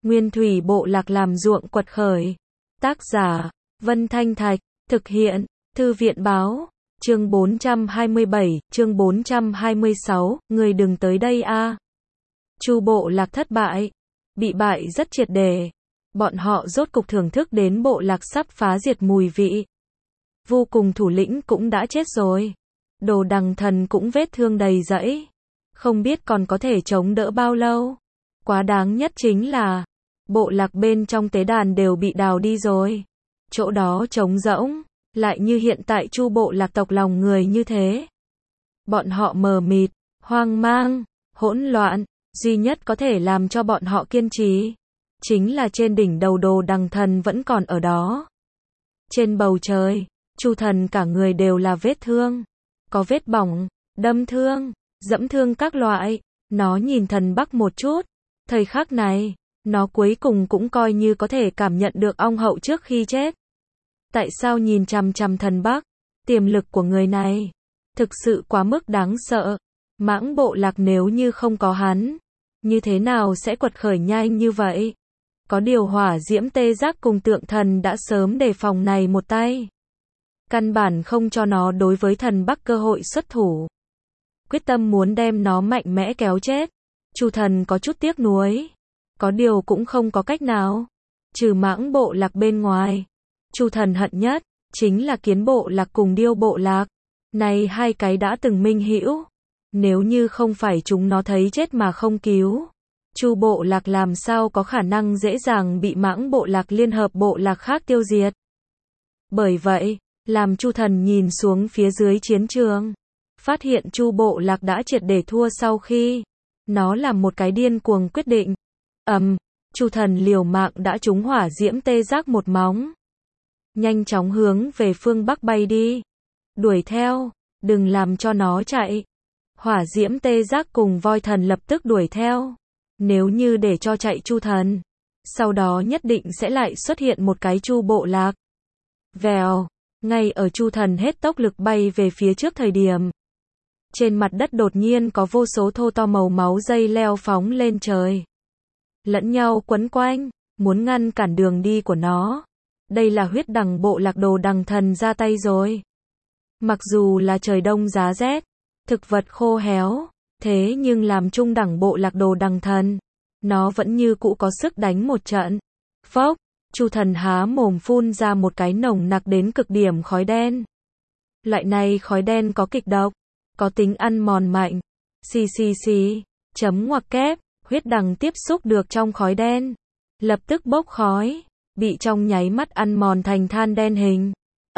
Nguyên thủy bộ lạc làm ruộng quật khởi. Tác giả, Vân Thanh Thạch, thực hiện, Thư viện báo, chương 427, chương 426, người đừng tới đây a. Chu bộ lạc thất bại, bị bại rất triệt để. Bọn họ rốt cục thưởng thức đến bộ lạc sắp phá diệt mùi vị. Vô cùng thủ lĩnh cũng đã chết rồi. Đồ Đằng Thần cũng vết thương đầy rẫy. Không biết còn có thể chống đỡ bao lâu. Quá đáng nhất chính là, bộ lạc bên trong tế đàn đều bị đào đi rồi. Chỗ đó trống rỗng, lại như hiện tại Chu bộ lạc tộc lòng người như thế. Bọn họ mờ mịt, hoang mang, hỗn loạn, duy nhất có thể làm cho bọn họ kiên trì, chính là trên đỉnh đầu Đồ Đằng Thần vẫn còn ở đó. Trên bầu trời, Chu thần cả người đều là vết thương, có vết bỏng, đâm thương, dẫm thương các loại. Nó nhìn Thần Bắc một chút, thời khắc này, nó cuối cùng cũng coi như có thể cảm nhận được ong hậu trước khi chết. Tại sao nhìn chằm chằm Thần Bắc? Tiềm lực của người này thực sự quá mức đáng sợ. Mãng bộ lạc nếu như không có hắn, như thế nào sẽ quật khởi nhanh như vậy? Có điều Hỏa Diễm Tê Giác cùng Tượng Thần đã sớm đề phòng này một tay, căn bản không cho nó đối với Thần Bắc cơ hội xuất thủ, quyết tâm muốn đem nó mạnh mẽ kéo chết. Chu thần có chút tiếc nuối, có điều cũng không có cách nào. Trừ Mãng bộ lạc bên ngoài, Chu thần hận nhất chính là Kiến bộ lạc cùng Điêu bộ lạc. Này hai cái đã từng minh hữu, nếu như không phải chúng nó thấy chết mà không cứu, Chu bộ lạc làm sao có khả năng dễ dàng bị Mãng bộ lạc liên hợp bộ lạc khác tiêu diệt. Bởi vậy, làm Chu thần nhìn xuống phía dưới chiến trường, phát hiện Chu bộ lạc đã triệt để thua sau khi nó làm một cái điên cuồng quyết định. Chu thần liều mạng đã trúng Hỏa Diễm Tê Giác một móng, nhanh chóng hướng về phương Bắc bay đi. Đuổi theo, đừng làm cho nó chạy. Hỏa Diễm Tê Giác cùng Voi Thần lập tức đuổi theo. Nếu như để cho chạy Chu thần, sau đó nhất định sẽ lại xuất hiện một cái Chu bộ lạc. Vèo, ngay ở Chu thần hết tốc lực bay về phía trước thời điểm, trên mặt đất đột nhiên có vô số thô to màu máu dây leo phóng lên trời, lẫn nhau quấn quanh, muốn ngăn cản đường đi của nó. Đây là Huyết Đằng bộ lạc Đồ Đằng Thần ra tay rồi. Mặc dù là trời đông giá rét, thực vật khô héo, thế nhưng làm Trung đẳng bộ lạc Đồ Đằng Thần, nó vẫn như cũ có sức đánh một trận. Phốc, Chu thần há mồm phun ra một cái nồng nặc đến cực điểm khói đen. Loại này khói đen có kịch độc, có tính ăn mòn mạnh. Xì, chấm ngoặc kép, huyết đằng tiếp xúc được trong khói đen, lập tức bốc khói, bị trong nháy mắt ăn mòn thành than đen hình.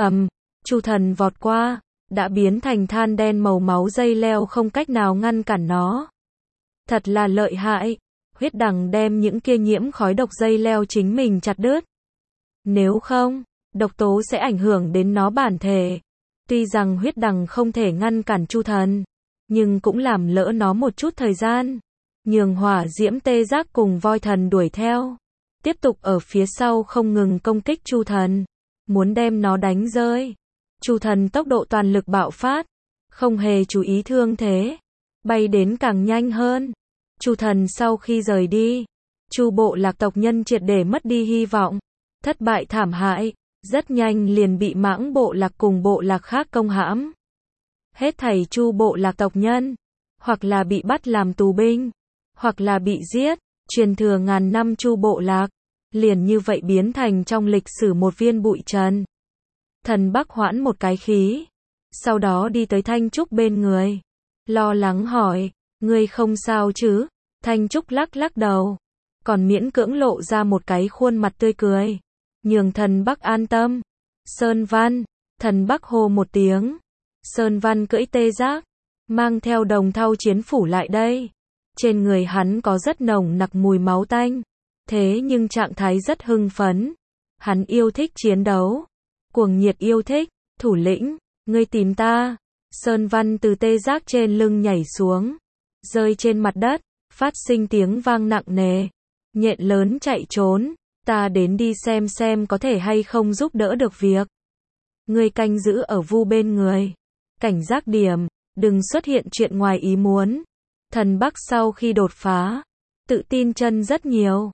Chu thần vọt qua, đã biến thành than đen màu máu dây leo không cách nào ngăn cản nó. Thật là lợi hại, huyết đằng đem những kia nhiễm khói độc dây leo chính mình chặt đứt. Nếu không, độc tố sẽ ảnh hưởng đến nó bản thể. Tuy rằng huyết đằng không thể ngăn cản Chu thần, nhưng cũng làm lỡ nó một chút thời gian. Nhường Hỏa Diễm Tê Giác cùng Voi Thần đuổi theo, tiếp tục ở phía sau không ngừng công kích Chu thần, muốn đem nó đánh rơi. Chu thần tốc độ toàn lực bạo phát, không hề chú ý thương thế, bay đến càng nhanh hơn. Chu thần sau khi rời đi, Chu bộ lạc tộc nhân triệt để mất đi hy vọng, thất bại thảm hại, rất nhanh liền bị Mãng bộ lạc cùng bộ lạc khác công hãm. Hết thảy Chu bộ lạc tộc nhân, hoặc là bị bắt làm tù binh, hoặc là bị giết. Truyền thừa ngàn năm Chu bộ lạc, liền như vậy biến thành trong lịch sử một viên bụi trần. Thần Bắc hoãn một cái khí, sau đó đi tới Thanh Trúc bên người, lo lắng hỏi, ngươi không sao chứ? Thanh Trúc lắc lắc đầu, còn miễn cưỡng lộ ra một cái khuôn mặt tươi cười, nhường Thần Bắc an tâm. Sơn Văn, Thần Bắc hô một tiếng. Sơn Văn cưỡi tê giác, mang theo Đồng Thau chiến phủ lại đây. Trên người hắn có rất nồng nặc mùi máu tanh, thế nhưng trạng thái rất hưng phấn. Hắn yêu thích chiến đấu, cuồng nhiệt yêu thích. Thủ lĩnh, ngươi tìm ta. Sơn Văn từ tê giác trên lưng nhảy xuống, rơi trên mặt đất, phát sinh tiếng vang nặng nề. Nhện lớn chạy trốn, ta đến đi xem có thể hay không giúp đỡ được việc. Ngươi canh giữ ở Vu bên người, cảnh giác điểm, đừng xuất hiện chuyện ngoài ý muốn. Thần Bắc sau khi đột phá, tự tin chân rất nhiều,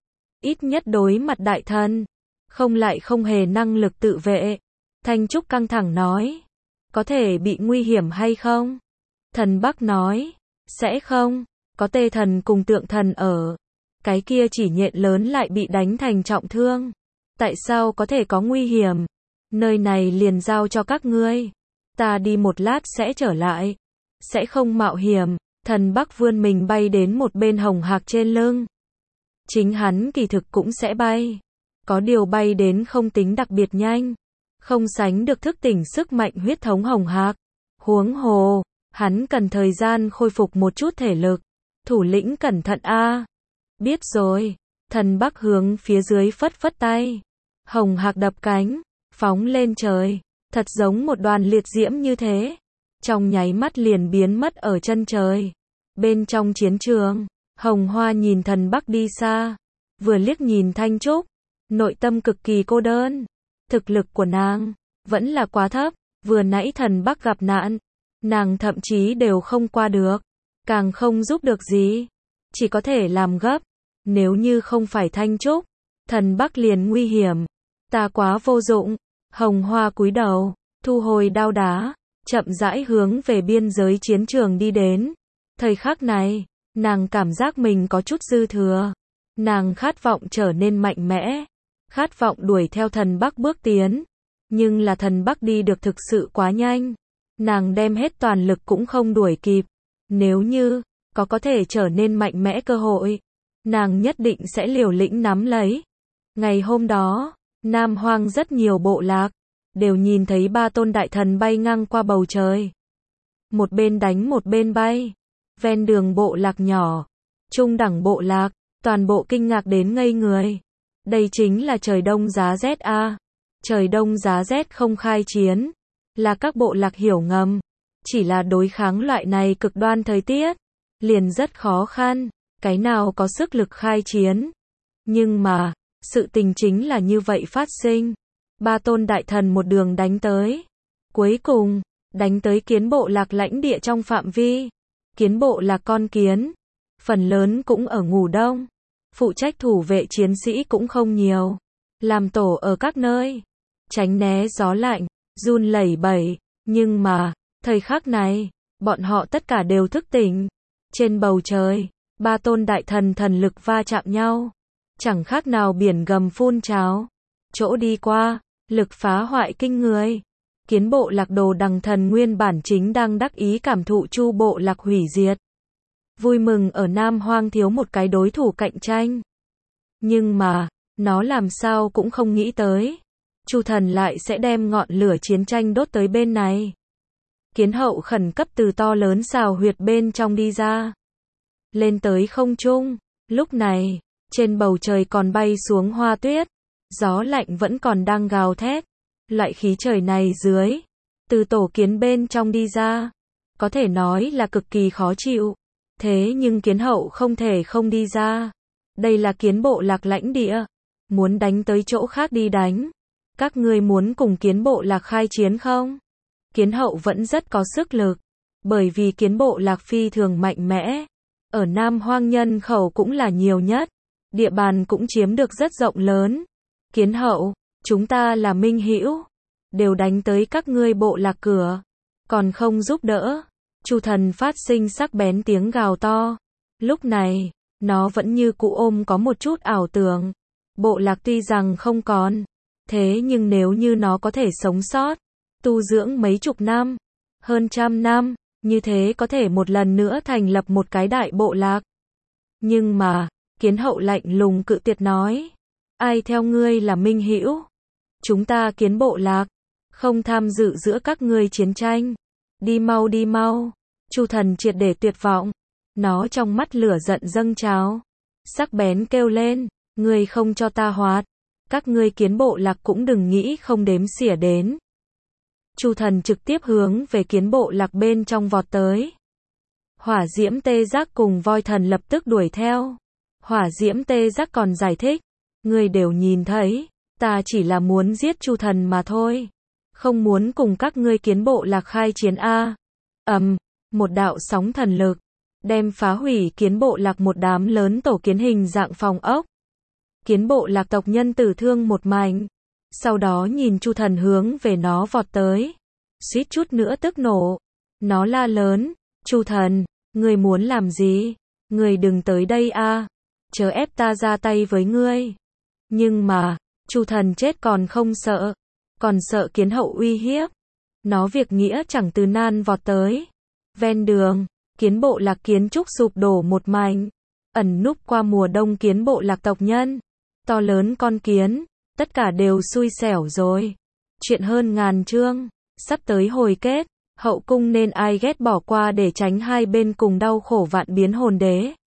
ít nhất đối mặt đại thần, không lại không hề năng lực tự vệ. Thanh Trúc căng thẳng nói, có thể bị nguy hiểm hay không? Thần Bắc nói, sẽ không, có Tê thần cùng Tượng thần ở. Cái kia chỉ nhện lớn lại bị đánh thành trọng thương. Tại sao có thể có nguy hiểm? Nơi này liền giao cho các ngươi. Ta đi một lát sẽ trở lại. Sẽ không mạo hiểm. Thần Bắc vươn mình bay đến một bên hồng hạc trên lưng. Chính hắn kỳ thực cũng sẽ bay. Có điều bay đến không tính đặc biệt nhanh. Không sánh được thức tỉnh sức mạnh huyết thống hồng hạc. Huống hồ, hắn cần thời gian khôi phục một chút thể lực. Thủ lĩnh cẩn thận a. Biết rồi. Thần Bắc hướng phía dưới phất phất tay. Hồng hạc đập cánh, phóng lên trời, thật giống một đoàn liệt diễm như thế. Trong nháy mắt liền biến mất ở chân trời. Bên trong chiến trường, Hồng Hoa nhìn Thần Bắc đi xa, vừa liếc nhìn Thanh Trúc, nội tâm cực kỳ cô đơn. Thực lực của nàng vẫn là quá thấp, vừa nãy Thần Bắc gặp nạn, nàng thậm chí đều không qua được, càng không giúp được gì, chỉ có thể làm gấp. Nếu như không phải Thanh Trúc, Thần Bắc liền nguy hiểm. Ta quá vô dụng. Hồng Hoa cúi đầu, thu hồi đao đá, chậm rãi hướng về biên giới chiến trường đi đến. Thời khắc này, nàng cảm giác mình có chút dư thừa. Nàng khát vọng trở nên mạnh mẽ, khát vọng đuổi theo Thần Bắc bước tiến. Nhưng là Thần Bắc đi được thực sự quá nhanh. Nàng đem hết toàn lực cũng không đuổi kịp. Nếu như có thể trở nên mạnh mẽ cơ hội, nàng nhất định sẽ liều lĩnh nắm lấy. Ngày hôm đó, Nam Hoang rất nhiều bộ lạc, đều nhìn thấy ba tôn đại thần bay ngang qua bầu trời. Một bên đánh một bên bay. Ven đường bộ lạc nhỏ, trung đẳng bộ lạc, toàn bộ kinh ngạc đến ngây người. Đây chính là trời đông giá rét a. Trời đông giá rét không khai chiến, là các bộ lạc hiểu ngầm. Chỉ là đối kháng loại này cực đoan thời tiết, liền rất khó khăn, cái nào có sức lực khai chiến. Nhưng mà, sự tình chính là như vậy phát sinh. Ba tôn đại thần một đường đánh tới. Cuối cùng, đánh tới kiến bộ lạc lãnh địa trong phạm vi. Kiến bộ lạc con kiến. Phần lớn cũng ở ngủ đông. Phụ trách thủ vệ chiến sĩ cũng không nhiều. Làm tổ ở các nơi. Tránh né gió lạnh, run lẩy bẩy. Nhưng mà, thời khắc này, bọn họ tất cả đều thức tỉnh. Trên bầu trời, ba tôn đại thần thần lực va chạm nhau. Chẳng khác nào biển gầm phun trào. Chỗ đi qua, lực phá hoại kinh người. Kiến bộ lạc Đồ Đằng thần nguyên bản chính đang đắc ý cảm thụ Chu bộ lạc hủy diệt. Vui mừng ở Nam Hoang thiếu một cái đối thủ cạnh tranh. Nhưng mà, nó làm sao cũng không nghĩ tới. Chu thần lại sẽ đem ngọn lửa chiến tranh đốt tới bên này. Kiến hậu khẩn cấp từ to lớn xào huyệt bên trong đi ra. Lên tới không trung. Lúc này, trên bầu trời còn bay xuống hoa tuyết. Gió lạnh vẫn còn đang gào thét. Loại khí trời này dưới, từ tổ kiến bên trong đi ra, có thể nói là cực kỳ khó chịu. Thế nhưng kiến hậu không thể không đi ra. Đây là kiến bộ lạc lãnh địa. Muốn đánh tới chỗ khác đi đánh. Các ngươi muốn cùng kiến bộ lạc khai chiến không? Kiến hậu vẫn rất có sức lực. Bởi vì kiến bộ lạc phi thường mạnh mẽ. Ở Nam Hoang nhân khẩu cũng là nhiều nhất. Địa bàn cũng chiếm được rất rộng lớn. Kiến hậu, chúng ta là minh hữu, đều đánh tới các ngươi bộ lạc cửa, còn không giúp đỡ. Chu thần phát sinh sắc bén tiếng gào to. Lúc này, nó vẫn như cũ ôm có một chút ảo tưởng. Bộ lạc tuy rằng không còn, thế nhưng nếu như nó có thể sống sót, tu dưỡng mấy chục năm, hơn trăm năm, như thế có thể một lần nữa thành lập một cái đại bộ lạc. Nhưng mà, kiến hậu lạnh lùng cự tuyệt nói. Ai theo ngươi là minh hữu? Chúng ta kiến bộ lạc, không tham dự giữa các ngươi chiến tranh. Đi mau đi mau. Chu thần triệt để tuyệt vọng. Nó trong mắt lửa giận dâng trào. Sắc bén kêu lên, ngươi không cho ta hoạt. Các ngươi kiến bộ lạc cũng đừng nghĩ không đếm xỉa đến. Chu thần trực tiếp hướng về kiến bộ lạc bên trong vọt tới. Hỏa diễm tê giác cùng voi thần lập tức đuổi theo. Hỏa diễm tê giác còn giải thích. Ngươi đều nhìn thấy, ta chỉ là muốn giết Chu thần mà thôi. Không muốn cùng các ngươi kiến bộ lạc khai chiến a. Một đạo sóng thần lực, đem phá hủy kiến bộ lạc một đám lớn tổ kiến hình dạng phòng ốc. Kiến bộ lạc tộc nhân tử thương một mảnh. Sau đó nhìn Chu Thần hướng về nó vọt tới. Suýt chút nữa tức nổ. Nó la lớn, Chu Thần, ngươi muốn làm gì? Ngươi đừng tới đây a, chớ ép ta ra tay với ngươi. Nhưng mà, Chu Thần chết còn không sợ, còn sợ kiến hậu uy hiếp. Nó việc nghĩa chẳng từ nan vọt tới. Ven đường, kiến bộ lạc kiến trúc sụp đổ một mảnh. Ẩn núp qua mùa đông kiến bộ lạc tộc nhân. To lớn con kiến, tất cả đều xui xẻo rồi. Chuyện hơn ngàn chương, sắp tới hồi kết. Hậu cung nên ai ghét bỏ qua để tránh hai bên cùng đau khổ vạn biến hồn đế.